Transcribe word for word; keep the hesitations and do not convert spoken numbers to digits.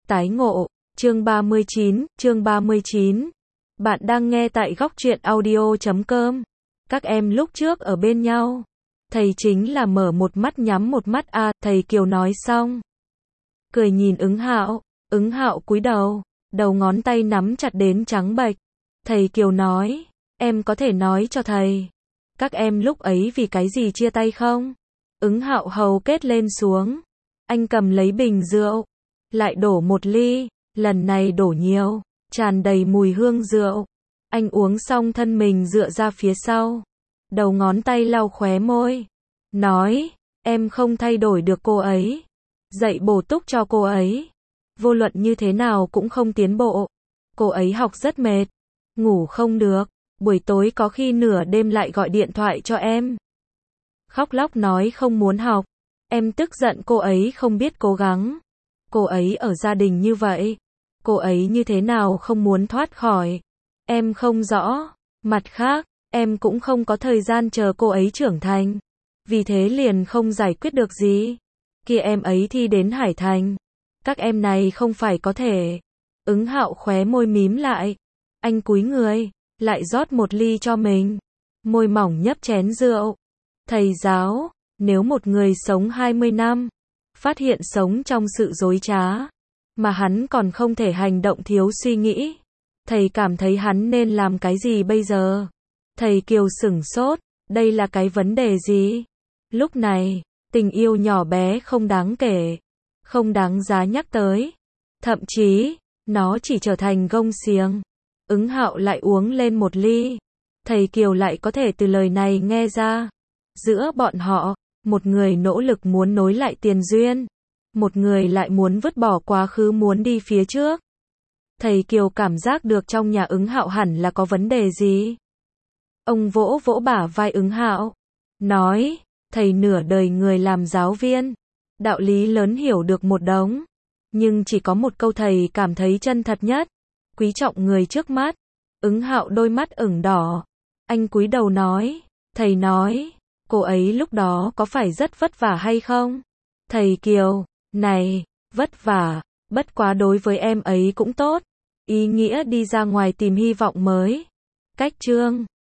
Tái ngộ, chương ba mươi chín, chương ba mươi chín. Bạn đang nghe tại góc truyện audio chấm com. Các em lúc trước ở bên nhau. Thầy chính là mở một mắt nhắm một mắt à, thầy Kiều nói xong. Cười nhìn ứng hạo, ứng hạo cúi đầu, đầu ngón tay nắm chặt đến trắng bệch. Thầy Kiều nói, em có thể nói cho thầy. Các em lúc ấy vì cái gì chia tay không? Ứng hạo hầu kết lên xuống. Anh cầm lấy bình rượu. Lại đổ một ly, lần này đổ nhiều, tràn đầy mùi hương rượu. Anh uống xong thân mình dựa ra phía sau. Đầu ngón tay lau khóe môi. Nói, em không thay đổi được cô ấy. Dạy bổ túc cho cô ấy. Vô luận như thế nào cũng không tiến bộ. Cô ấy học rất mệt. Ngủ không được. Buổi tối có khi nửa đêm lại gọi điện thoại cho em. Khóc lóc nói không muốn học. Em tức giận cô ấy không biết cố gắng. Cô ấy ở gia đình như vậy. Cô ấy như thế nào không muốn thoát khỏi. Em không rõ. Mặt khác, em cũng không có thời gian chờ cô ấy trưởng thành. Vì thế liền không giải quyết được gì. Kia em ấy thi đến Hải Thành. Các em này không phải có thể. Ứng hạo khóe môi mím lại. Anh cúi người, lại rót một ly cho mình. Môi mỏng nhấp chén rượu. Thầy giáo, nếu một người sống hai mươi năm, phát hiện sống trong sự dối trá, mà hắn còn không thể hành động thiếu suy nghĩ, thầy cảm thấy hắn nên làm cái gì bây giờ? Thầy Kiều sửng sốt, đây là cái vấn đề gì? Lúc này, tình yêu nhỏ bé không đáng kể, không đáng giá nhắc tới. Thậm chí, nó chỉ trở thành gông xiềng. Ứng hạo lại uống lên một ly. Thầy Kiều lại có thể từ lời này nghe ra. Giữa bọn họ, một người nỗ lực muốn nối lại tiền duyên. Một người lại muốn vứt bỏ quá khứ muốn đi phía trước. Thầy Kiều cảm giác được trong nhà ứng hạo hẳn là có vấn đề gì. Ông vỗ vỗ bả vai ứng hạo. Nói, thầy nửa đời người làm giáo viên. Đạo lý lớn hiểu được một đống. Nhưng chỉ có một câu thầy cảm thấy chân thật nhất. Quý trọng người trước mắt. Ứng hạo đôi mắt ửng đỏ. Anh cúi đầu nói. Thầy nói, cô ấy lúc đó có phải rất vất vả hay không? Thầy Kiều, này, vất vả, bất quá đối với em ấy cũng tốt. Ý nghĩa đi ra ngoài tìm hy vọng mới. Cách chương